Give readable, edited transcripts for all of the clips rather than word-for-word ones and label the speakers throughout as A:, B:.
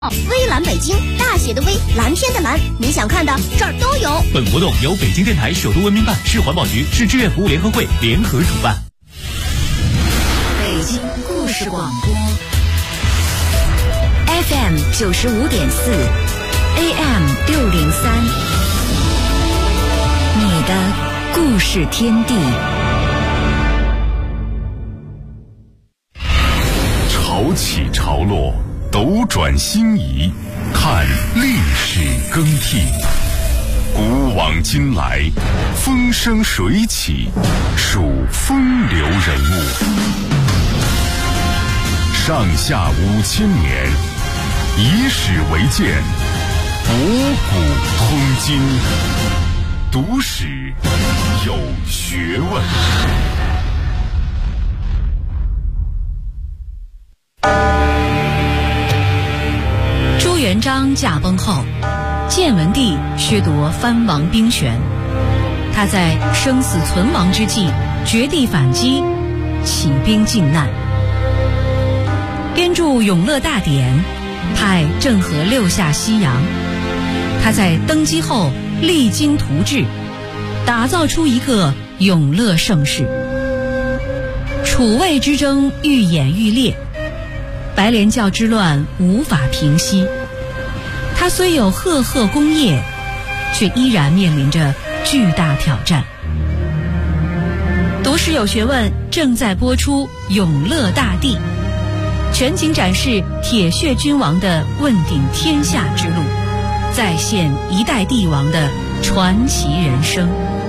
A: 微蓝北京，大写的微，蓝天的蓝，你想看的这儿都有。
B: 本活动由北京电台首都文明办、市环保局、市志愿服务联合会联合主办。
C: 北京故事广播 FM 95.4 AM 603，你的故事天地。
D: 潮起潮落，斗转星移，看历史更替，古往今来，风生水起，数风流人物。上下5000年，以史为鉴，博古通今，读史有学问。
E: 朱元璋驾崩后，建文帝削夺藩王兵权，他在生死存亡之际绝地反击，起兵靖难，编著《永乐大典》，派郑和六下西洋。他在登基后励精图治，打造出一个永乐盛世。楚魏之争愈演愈烈，白莲教之乱无法平息。他虽有赫赫功业，却依然面临着巨大挑战。读史有学问正在播出《永乐大帝》，全景展示铁血君王的问鼎天下之路，再现一代帝王的传奇人生。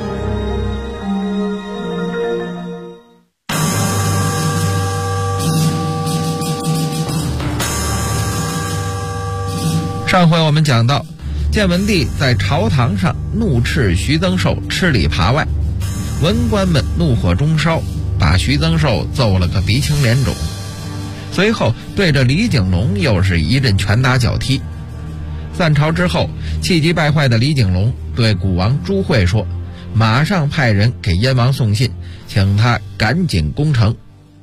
F: 上回我们讲到，建文帝在朝堂上怒斥徐增寿吃里扒外，文官们怒火中烧，把徐增寿揍了个鼻青脸肿。随后对着李景龙又是一阵拳打脚踢。散朝之后，气急败坏的李景龙对古王朱惠说，马上派人给燕王送信，请他赶紧攻城。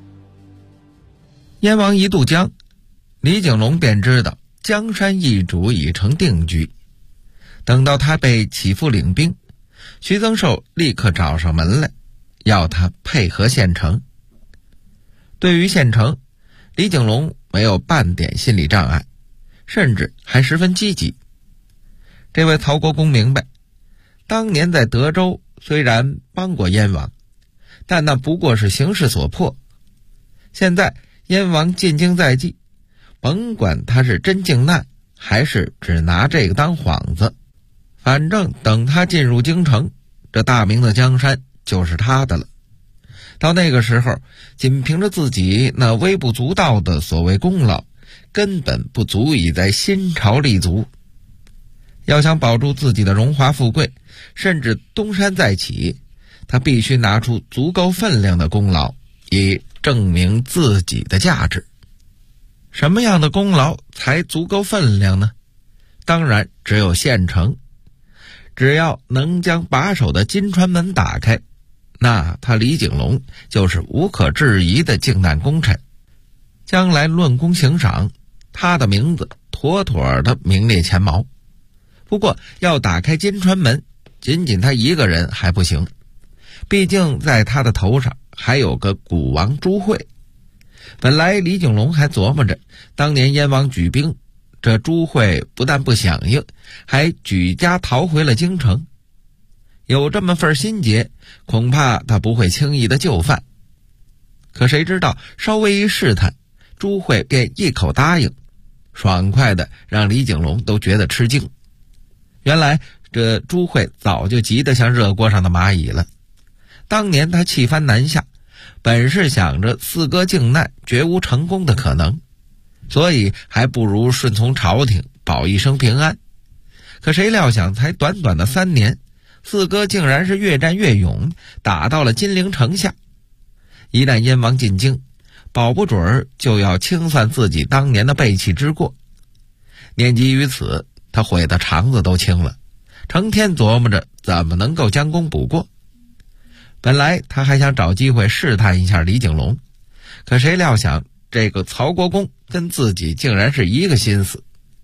F: 燕王一渡江，李景龙便知道江山易主已成定局。等到他被起复领兵，徐增寿立刻找上门来，要他配合县城。对于县城，李景龙没有半点心理障碍，甚至还十分积极。这位曹国公明白，当年在德州虽然帮过燕王，但那不过是形势所迫。现在燕王进京在即，甭管他是真靖难还是只拿这个当幌子，反正等他进入京城，这大明的江山就是他的了。到那个时候，仅凭着自己那微不足道的所谓功劳，根本不足以在新朝立足。要想保住自己的荣华富贵，甚至东山再起，他必须拿出足够分量的功劳，以证明自己的价值。什么样的功劳才足够分量呢？当然只有县城。只要能将把守的金川门打开，那他李景龙就是无可置疑的靖难功臣。将来论功行赏，他的名字妥妥的名列前茅。不过要打开金川门，仅仅他一个人还不行，毕竟在他的头上还有个古王朱惠。本来李景龙还琢磨着，当年燕王举兵，这朱惠不但不响应，还举家逃回了京城。有这么份心结，恐怕他不会轻易的就范。可谁知道稍微一试探，朱惠便一口答应，爽快的让李景龙都觉得吃惊。原来这朱惠早就急得像热锅上的蚂蚁了。当年他弃藩南下，本是想着四哥靖难绝无成功的可能，所以还不如顺从朝廷，保一生平安。可谁料想才短短的3年，四哥竟然是越战越勇，打到了金陵城下。一旦燕王进京，保不准就要清算自己当年的背弃之过。念及于此，他悔得肠子都青了，成天琢磨着怎么能够将功补过。本来他还想找机会试探一下李景龙，可谁料想这个曹国公跟自己竟然是一个心思。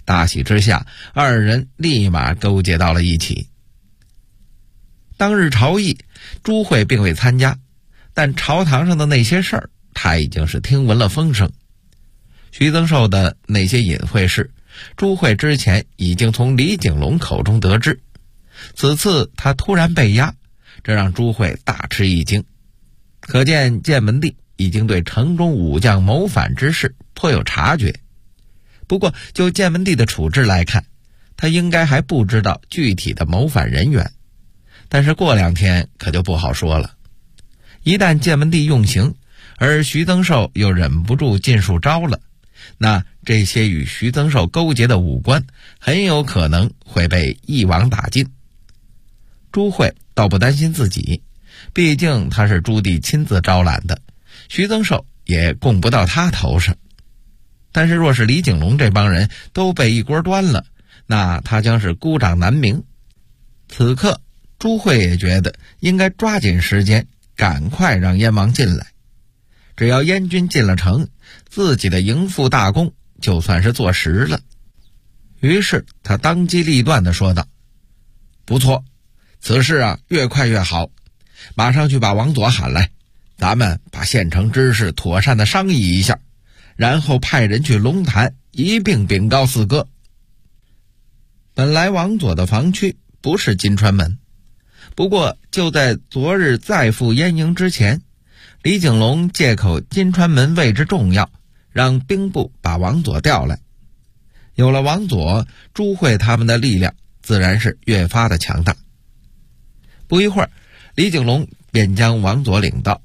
F: 大喜之下，二人立马勾结到了一起。当日朝议，朱慧并未参加，但朝堂上的那些事儿，他已经是听闻了风声。徐增寿的那些隐晦事，朱慧之前已经从李景龙口中得知。此次他突然被押，这让朱慧大吃一惊。可见建文帝已经对城中武将谋反之事颇有察觉。不过就建文帝的处置来看，他应该还不知道具体的谋反人员，但是过2天可就不好说了。一旦建文帝用刑，而徐增寿又忍不住尽数招了，那这些与徐增寿勾结的武官很有可能会被一网打尽。朱慧倒不担心自己，毕竟他是朱棣亲自招揽的，徐增寿也供不到他头上。但是若是李景龙这帮人都被一锅端了，那他将是孤掌难鸣。此刻朱慧也觉得应该抓紧时间，赶快让燕王进来。只要燕军进了城，自己的营复大功就算是坐实了。于是他当机立断地说道：不错，此事啊越快越好，马上去把王佐喊来，咱们把县城之事妥善地商议一下，然后派人去龙潭一并禀告四哥。本来王佐的防区不是金川门，不过就在昨日再赴燕营之前，李景龙借口金川门位置重要，让兵部把王佐调来。有了王佐，朱慧他们的力量自然是越发的强大。不一会儿，李景龙便将王佐领到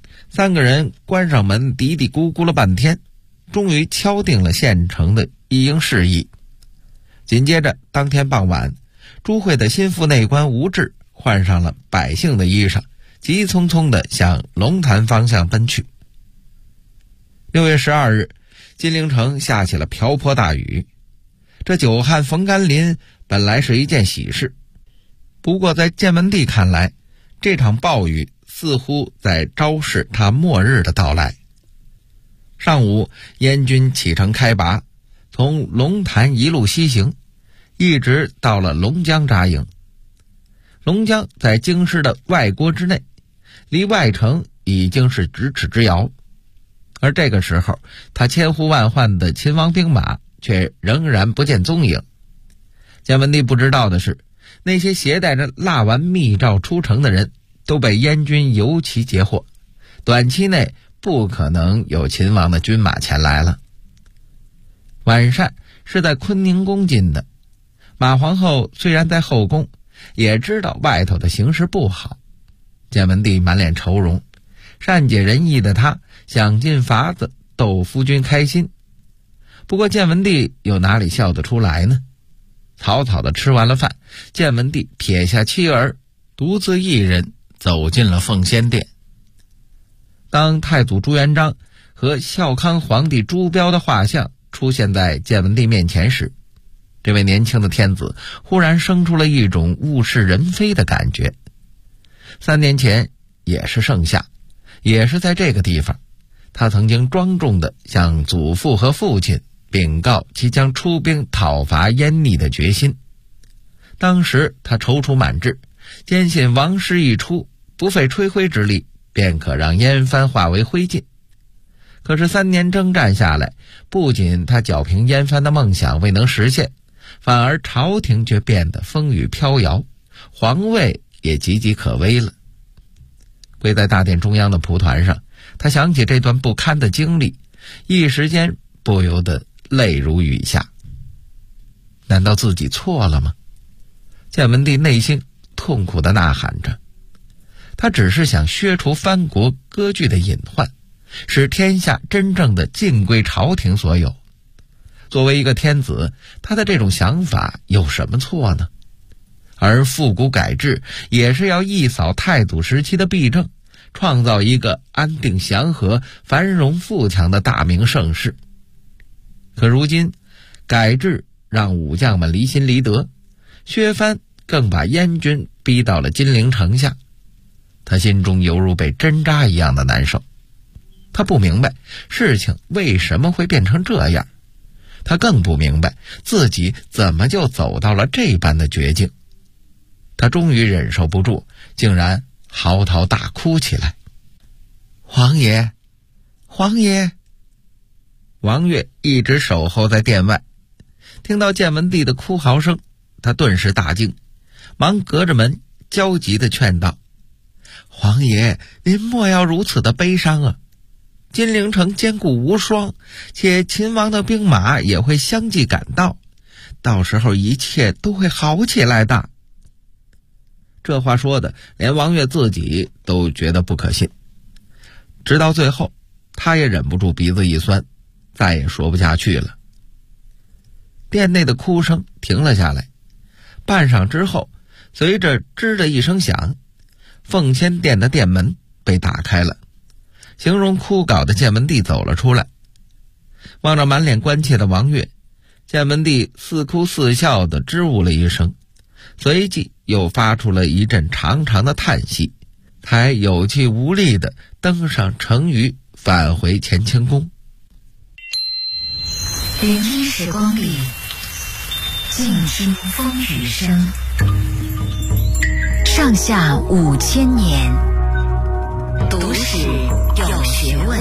F: ，3个人关上门嘀嘀咕咕了半天，终于敲定了县城的一应事宜。紧接着当天傍晚，朱慧的心腹内官吴志换上了百姓的衣裳，急匆匆地向龙潭方向奔去。6月12日，金陵城下起了瓢泼大雨。这久旱逢甘霖本来是一件喜事，不过在建文帝看来，这场暴雨似乎在昭示他末日的到来。上午，燕军启程开拔，从龙潭一路西行，一直到了龙江扎营。龙江在京师的外郭之内，离外城已经是咫尺之遥。而这个时候，他千呼万唤的秦王兵马却仍然不见踪影。建文帝不知道的是，那些携带着蜡丸密诏出城的人都被燕军尤其截获，短期内不可能有秦王的军马前来了。晚膳是在坤宁宫进的，马皇后虽然在后宫，也知道外头的形势不好。建文帝满脸愁容，善解人意的他想尽法子逗夫君开心。不过建文帝又哪里笑得出来呢？草草的吃完了饭，建文帝撇下妻儿，独自一人走进了奉先殿。当太祖朱元璋和孝康皇帝朱标的画像出现在建文帝面前时，这位年轻的天子忽然生出了一种物是人非的感觉。3年前也是盛夏，也是在这个地方，他曾经庄重地向祖父和父亲禀告其将出兵讨伐燕逆的决心。当时他踌躇满志，坚信王师一出，不费吹灰之力便可让燕藩化为灰烬。可是3年征战下来，不仅他剿平燕藩的梦想未能实现，反而朝廷却变得风雨飘摇，皇位也岌岌可危了。跪在大殿中央的蒲团上，他想起这段不堪的经历，一时间不由得泪如雨下。难道自己错了吗？建文帝内心痛苦地呐喊着。他只是想削除藩国割据的隐患，使天下真正的尽归朝廷所有。作为一个天子，他的这种想法有什么错呢？而复古改制也是要一扫太祖时期的弊政，创造一个安定祥和、繁荣富强的大明盛世。可如今改制让武将们离心离德，削藩更把燕军逼到了金陵城下，他心中犹如被针扎一样的难受。他不明白事情为什么会变成这样， 他更不明白自己怎么就走到了这般的绝境。他终于忍受不住，竟然嚎啕大哭起来。王爷，王爷！王悦一直守候在殿外，听到建文帝的哭嚎声，他顿时大惊，忙隔着门焦急地劝道：王爷，您莫要如此的悲伤啊！金陵城坚固无双，且秦王的兵马也会相继赶到，到时候一切都会好起来的。这话说的连王悦自己都觉得不可信，直到最后他也忍不住鼻子一酸，再也说不下去了。殿内的哭声停了下来，半晌之后，随着吱的一声响，奉先殿的殿门被打开了，形容枯槁的建文帝走了出来。望着满脸关切的王悦，建文帝似哭似笑地支吾了一声，随即又发出了一阵长长的叹息，才有气无力地登上乘舆返回乾清宫。
C: 聆听时光里，静听风雨声。上下5000年，读史有学问。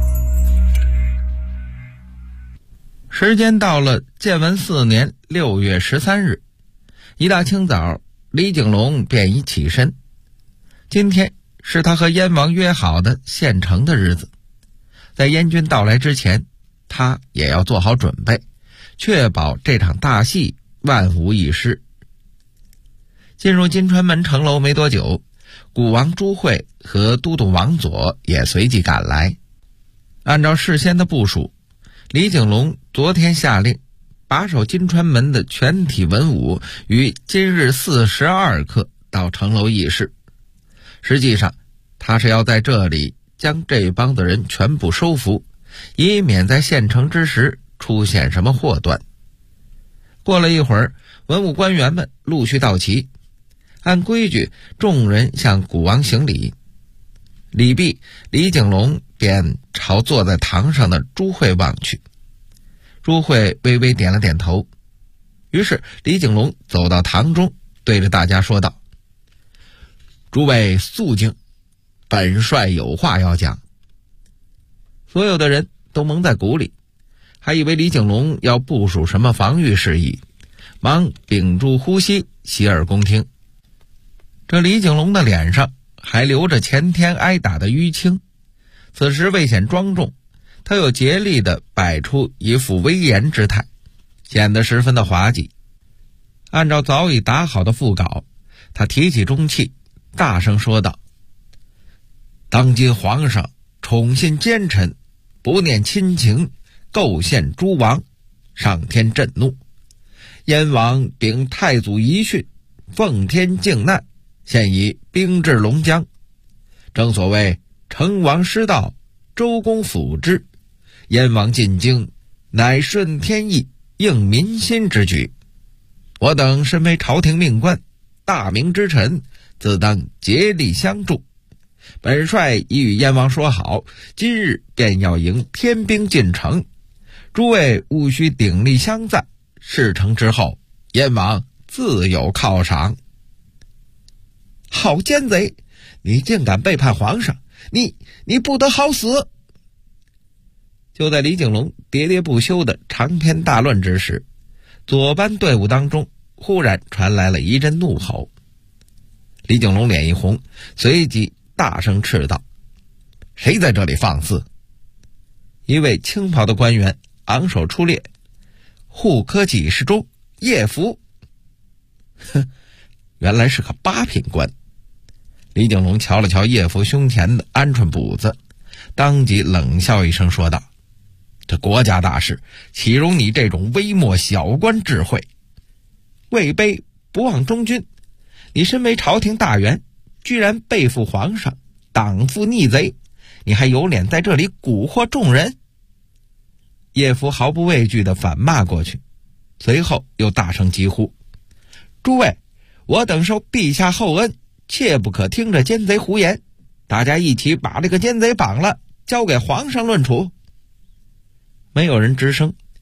F: 时间到了建文4年6月13日，一大清早，李景龙便已起身。今天是他和燕王约好的献城的日子，在燕军到来之前，他也要做好准备，确保这场大戏万无一失。进入金川门城楼没多久，古王朱惠和都督王佐也随即赶来。按照事先的部署，李景龙昨天下令把守金川门的全体文武于今日4时2刻到城楼议事。实际上他是要在这里将这帮的人全部收服，以免在献城之时出现什么祸端。过了一会儿，文武官员们陆续到齐，按规矩众人向古王行礼。礼毕，李景龙便朝坐在堂上的朱惠望去。朱惠微微点了点头，于是李景龙走到堂中，对着大家说道：诸位肃静，本帅有话要讲。所有的人都蒙在鼓里，还以为李景龙要部署什么防御事宜，忙屏住呼吸，洗耳恭听。这李景龙的脸上还留着前天挨打的淤青，此时未显庄重，他又竭力地摆出一副威严之态，显得十分的滑稽。按照早已打好的副稿，他提起中气，大声说道：当今皇上宠信奸臣，不念亲情，构陷诸王，上天震怒。燕王秉太祖遗训，奉天靖难，现已兵至龙江。正所谓成王失道，周公辅之，燕王进京，乃顺天意，应民心之举。我等身为朝廷命官，大明之臣，自当竭力相助。本帅已与燕王说好，今日便要迎天兵进城，诸位务须鼎力相赞，事成之后，燕王自有犒赏。好奸贼，你竟敢背叛皇上，你不得好死！就在李景龙喋喋不休的长篇大论之时，左班队伍当中忽然传来了一阵怒吼。李景龙脸一红，随即大声斥道：谁在这里放肆？一位青袍的官员昂首出列：户科给事中叶福。哼，原来是个八品官。李景龙瞧了瞧叶福胸前的鹌鹑补子，当即冷笑一声说道：这国家大事，岂容你这种微末小官智慧？位卑不忘忠君，你身为朝廷大员，居然背负皇上，党负逆贼，你还有脸在这里蛊惑众人？叶福毫不畏惧地反骂过去，随后又大声疾呼：诸位，我等受陛下厚恩，切不可听着奸贼胡言，大家一起把这个奸贼绑了，交给皇上论处。没有人吱声，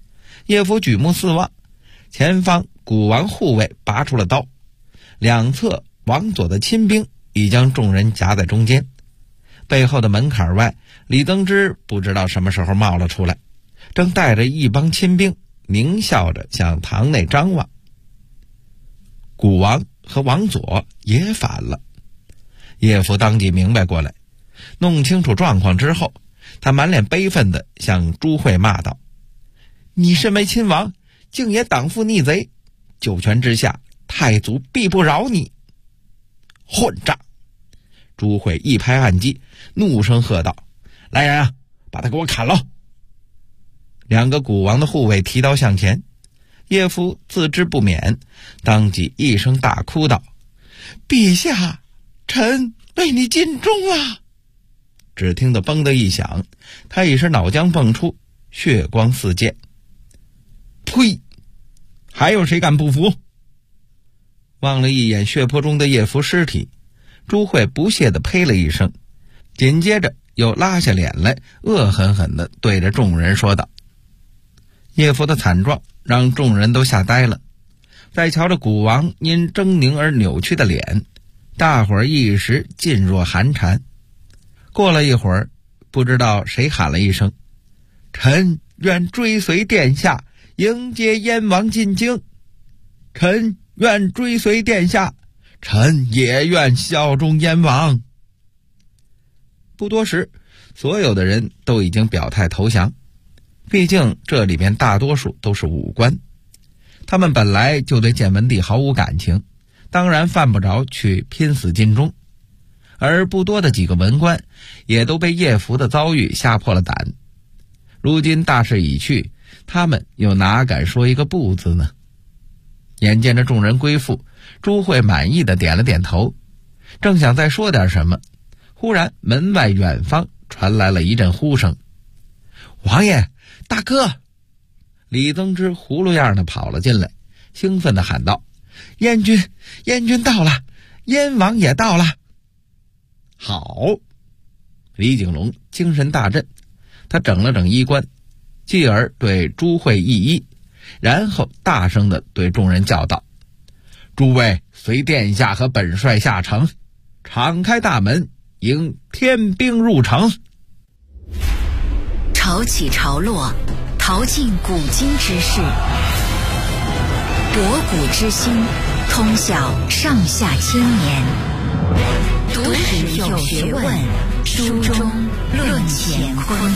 F: 叶夫举目四望，前方古王护卫拔出了刀，两侧王佐的亲兵已将众人夹在中间。背后的门槛外，李增之不知道什么时候冒了出来，正带着一帮亲兵狞笑着向堂内张望。古王和王佐也反了。叶夫当即明白过来，弄清楚状况之后，他满脸悲愤地向朱慧骂道：你身为亲王，竟也党附逆贼，九泉之下，太祖必不饶你！混账！朱慧一拍案几，怒声喝道：来人啊，把他给我砍了！两个古王的护卫提刀向前，叶夫自知不免，当即一声大哭道：陛下，臣为你尽忠啊！只听得嘣的一响，他已是脑浆迸出，血光四溅。呸！还有谁敢不服？望了一眼血泊中的叶夫尸体，朱慧不屑地呸了一声，紧接着又拉下脸来，恶狠狠地对着众人说道。叶夫的惨状让众人都吓呆了，再瞧着古王因狰狞而扭曲的脸，大伙儿一时噤若寒蝉。过了一会儿，不知道谁喊了一声：臣愿追随殿下，迎接燕王进京。臣愿追随殿下，臣也愿效忠燕王。不多时，所有的人都已经表态投降。毕竟这里边大多数都是武官，他们本来就对建文帝毫无感情，当然犯不着去拼死尽忠。而不多的几个文官也都被叶福的遭遇吓破了胆。如今大势已去，他们又哪敢说一个不字呢？眼见着众人归附，朱慧满意的点了点头，正想再说点什么，忽然门外远方传来了一阵呼声：王爷，大哥！李增之葫芦样的跑了进来，兴奋的喊道：燕军到了，燕王也到了！好！李景龙精神大振，他整了整衣冠，继而对朱慧一揖，然后大声地对众人叫道：诸位随殿下和本帅下城，敞开大门，迎天兵入城。
C: 潮起潮落，淘尽古今之事，博古之今，通晓上下千年。读史有学问，书中论乾坤。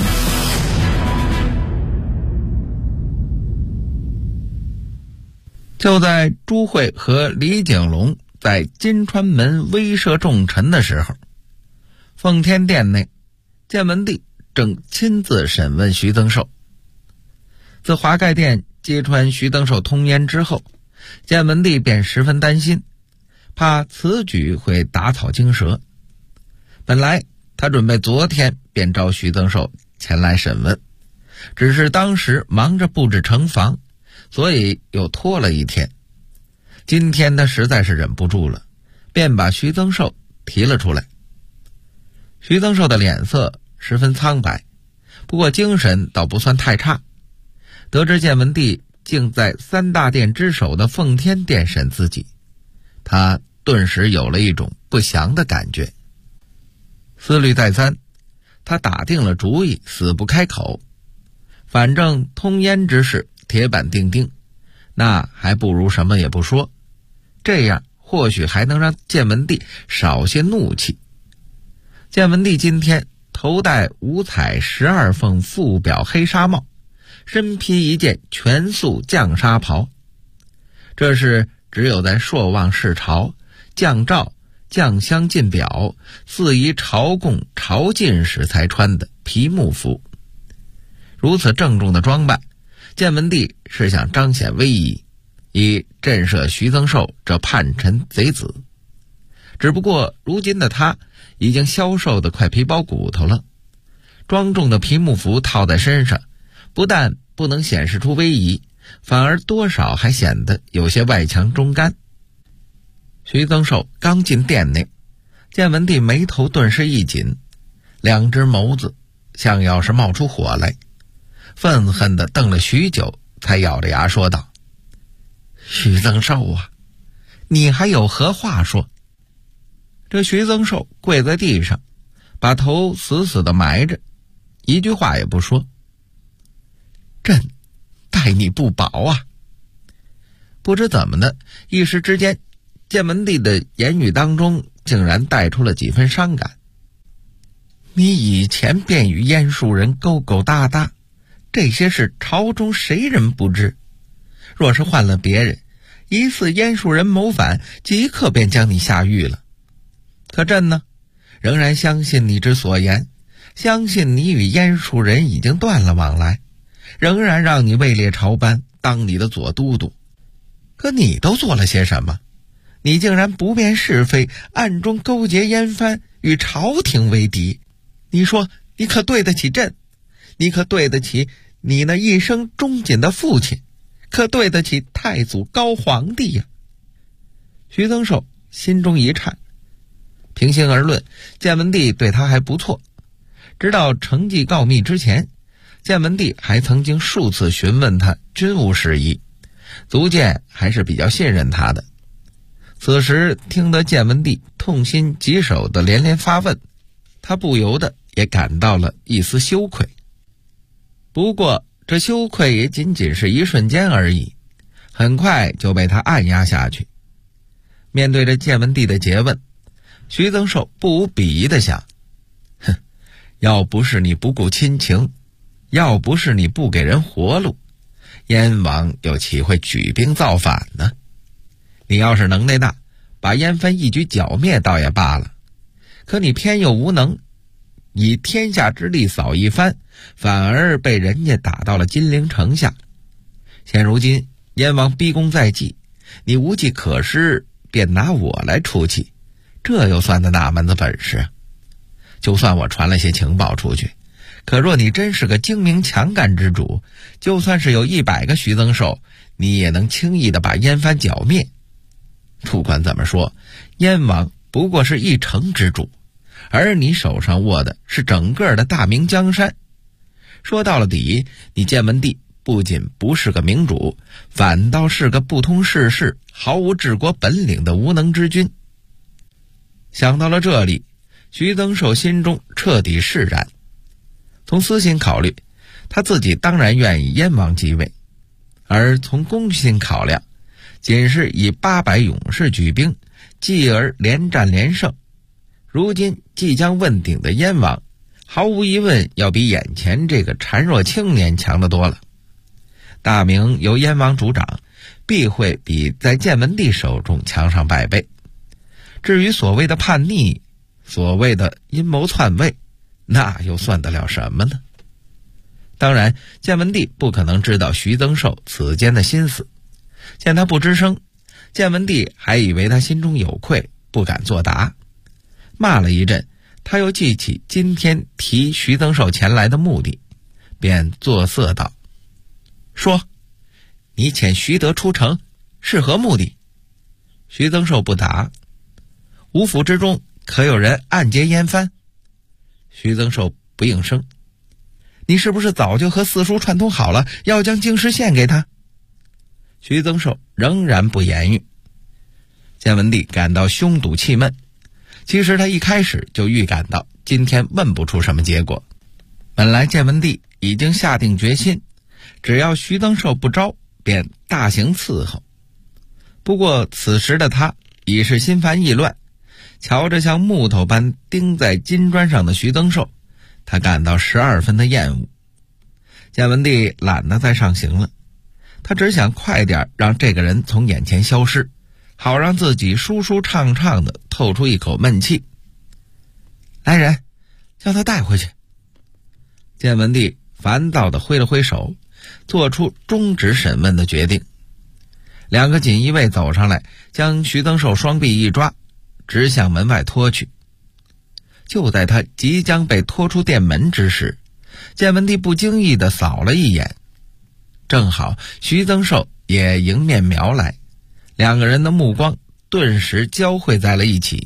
F: 就在朱慧和李景龙在金川门威慑众臣的时候，奉天殿内，建文帝正亲自审问徐增寿。自华盖殿揭穿徐增寿通奸之后，建文帝便十分担心，怕此举会打草惊蛇。本来他准备昨天便召徐增寿前来审问，只是当时忙着布置城防，所以又拖了一天。今天他实在是忍不住了，便把徐增寿提了出来。徐增寿的脸色十分苍白，不过精神倒不算太差。得知建文帝竟在三大殿之首的奉天殿审自己，他顿时有了一种不祥的感觉。思虑再三，他打定了主意，死不开口。反正通奸之事铁板钉钉，那还不如什么也不说，这样或许还能让建文帝少些怒气。建文帝今天头戴五彩12凤副表黑纱帽，身披一件全素绛纱袍，这是只有在朔望视朝、降诏、降香进表、祀仪朝贡朝觐时才穿的皮幕服。如此郑重的装扮，建文帝是想彰显威仪，以震慑徐增寿这叛臣贼子。只不过如今的他已经消瘦得快皮包骨头了，庄重的皮幕服套在身上，不但不能显示出威仪，反而多少还显得有些外强中干。徐增寿刚进殿内，建文帝眉头顿时一紧，两只眸子像要是冒出火来，愤恨地瞪了许久， 才咬着牙说道：“徐增寿啊，你还有何话说？”这徐增寿跪在地上，把头死死地埋着，一句话也不说。朕待你不薄啊！不知怎么的，一时之间，建文帝的言语当中竟然带出了几分伤感。你以前便与燕树人勾勾搭搭，这些事朝中谁人不知？若是换了别人，疑似燕树人谋反，即刻便将你下狱了。可朕呢，仍然相信你之所言，相信你与燕树人已经断了往来，仍然让你位列朝班，当你的左都督。可你都做了些什么？你竟然不辨是非，暗中勾结燕藩，与朝廷为敌。你说你可对得起朕？你可对得起你那一生忠谨的父亲？可对得起太祖高皇帝呀？徐增寿心中一颤。平心而论，建文帝对他还不错。直到承继告密之前，建文帝还曾经数次询问他军务事宜，足见还是比较信任他的。此时听得建文帝痛心疾首的连连发问，他不由得也感到了一丝羞愧。不过这羞愧也仅仅是一瞬间而已，很快就被他按压下去。面对着建文帝的诘问，徐增寿不无鄙夷地想：哼，要不是你不顾亲情，要不是你不给人活路，燕王又岂会举兵造反呢？你要是能耐大，把燕藩一举剿灭倒也罢了，可你偏又无能，以天下之力扫一番，反而被人家打到了金陵城下。现如今燕王逼宫在即，你无计可施，便拿我来出气，这又算得哪门子本事？就算我传了些情报出去，可若你真是个精明强干之主，就算是有100个徐增寿，你也能轻易地把燕藩剿灭。不管怎么说，燕王不过是一城之主，而你手上握的是整个的大明江山。说到了底，你建文帝不仅不是个明主，反倒是个不通世事、毫无治国本领的无能之君。想到了这里，徐增寿心中彻底释然。从私心考虑，他自己当然愿意燕王继位，而从公心考量，仅是以800勇士举兵，继而连战连胜，如今即将问鼎的燕王，毫无疑问要比眼前这个孱弱青年强得多了。大明由燕王主掌，必会比在建文帝手中强上100倍。至于所谓的叛逆，所谓的阴谋篡位，那又算得了什么呢？当然，建文帝不可能知道徐增寿此间的心思。见他不吱声，建文帝还以为他心中有愧，不敢作答。骂了一阵，他又记起今天提徐增寿前来的目的，便作色道：“说，你遣徐德出城是何目的？”徐增寿不答。吴府之中可有人暗结燕藩？徐增寿不应声。你是不是早就和四叔串通好了，要将京师献给他？徐增寿仍然不言语。建文帝感到胸堵气闷，其实他一开始就预感到今天问不出什么结果。本来建文帝已经下定决心，只要徐增寿不招，便大行伺候。不过此时的他已是心烦意乱，瞧着像木头般钉在金砖上的徐增寿，他感到12分的厌恶。建文帝懒得再上行了，他只想快点让这个人从眼前消失，好让自己舒舒畅畅地透出一口闷气。来人，叫他带回去。建文帝烦躁地挥了挥手，做出终止审问的决定。2个锦衣卫走上来，将徐增寿双臂一抓，直向门外拖去。就在他即将被拖出殿门之时，建文帝不经意地扫了一眼，正好徐增寿也迎面瞄来，2个人的目光顿时交汇在了一起。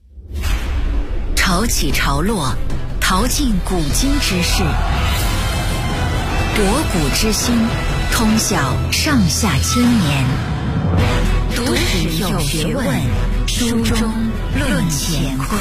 C: 潮起潮落，淘尽古今之事，博古之心， 通晓上下千年，读史有学问，书中论乾坤。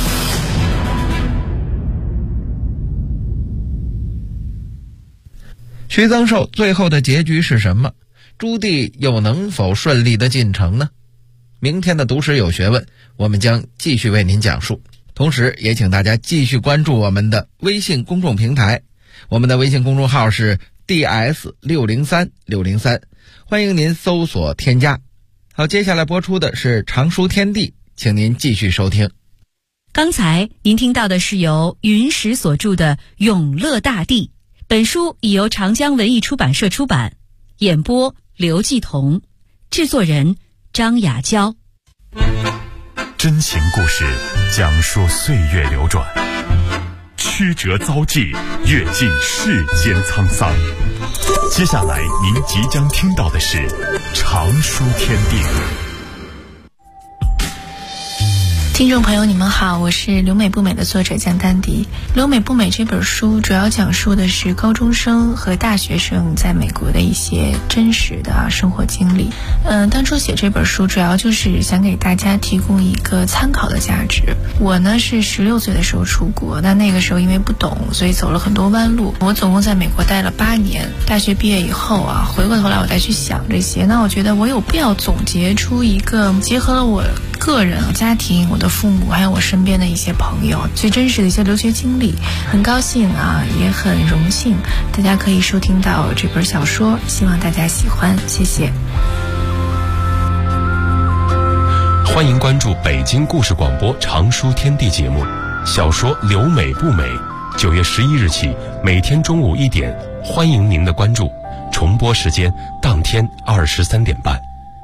F: 徐增寿最后的结局是什么？朱棣又能否顺利的进城呢？明天的读史有学问，我们将继续为您讲述。同时也请大家继续关注我们的微信公众平台，我们的微信公众号是 DS603603，欢迎您搜索添加。好，接下来播出的是常书天地，请您继续收听。
E: 刚才您听到的是由云石所著的《永乐大帝》，本书已由长江文艺出版社出版，演播刘继彤，制作人张雅娇。
B: 真情故事讲述岁月流转，曲折遭际，阅尽世间沧桑。接下来您即将听到的是常书天地。
G: 听众朋友你们好，我是留美不美的作者江丹迪。留美不美这本书主要讲述的是高中生和大学生在美国的一些真实的生活经历。当初写这本书主要就是想给大家提供一个参考的价值。我呢是16岁的时候出国，那个时候因为不懂，所以走了很多弯路。我总共在美国待了8年，大学毕业以后回过头来我再去想这些，那我觉得我有必要总结出一个结合了我个人、家庭、我的父母还有我身边的一些朋友最真实的一些留学经历。很高兴也很荣幸大家可以收听到这本小说，希望大家喜欢，谢谢。
H: 欢迎关注北京故事广播常书天地节目，小说留美不美，9月11日起每天中午1点，欢迎您的关注，重播时间当天23点半。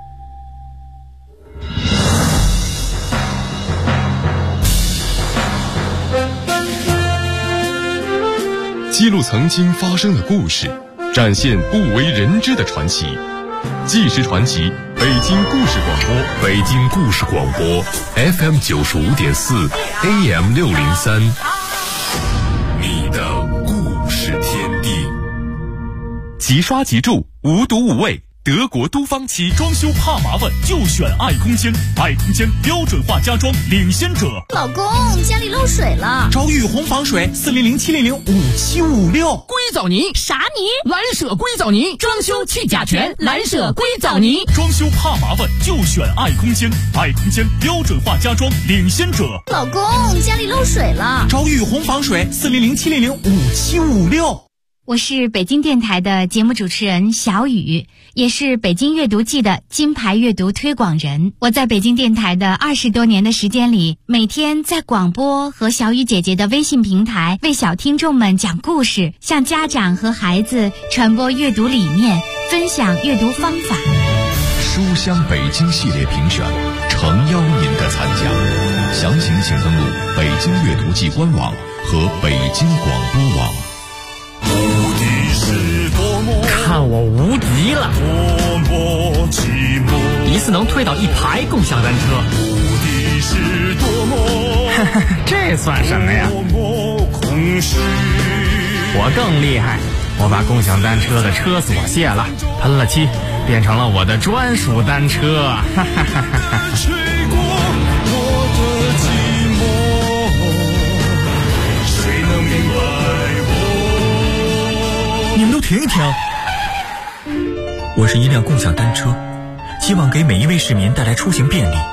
H: 记录曾经发生的故事，展现不为人知的传奇。纪实传奇，北京故事广播，
B: 北京故事广播 FM 95.4 AM 603，你的故事天地。即刷即住，无毒无味，德国都方漆，装修怕麻烦就选爱空间，爱空间标准化家装领先者。
A: 老公，家里漏水了，
I: 找雨虹防水400-700-5756。
J: 硅藻泥
A: 啥泥？
J: 蓝舍硅藻泥，装修去甲醛，蓝舍硅藻泥。
B: 装修怕麻烦就选爱空间，爱空间标准化家装领先者。
A: 老公，家里漏水了，
I: 找雨虹防水400-700-5756。
K: 我是北京电台的节目主持人小雨，也是北京阅读季的金牌阅读推广人。我在北京电台的20多年的时间里，每天在广播和小雨姐姐的微信平台为小听众们讲故事，向家长和孩子传播阅读理念，分享阅读方法。
D: 书香北京系列评选，诚邀您的参加。详情请登录北京阅读季官网和北京广播网。
J: 看我无敌了！一次能推倒1排共享单车。这算什么呀？我更厉害，我把共享单车的车锁卸了，喷了漆，变成了我的专属单车。
I: 你们都停一停！我是一辆共享单车，希望给每一位市民带来出行便利。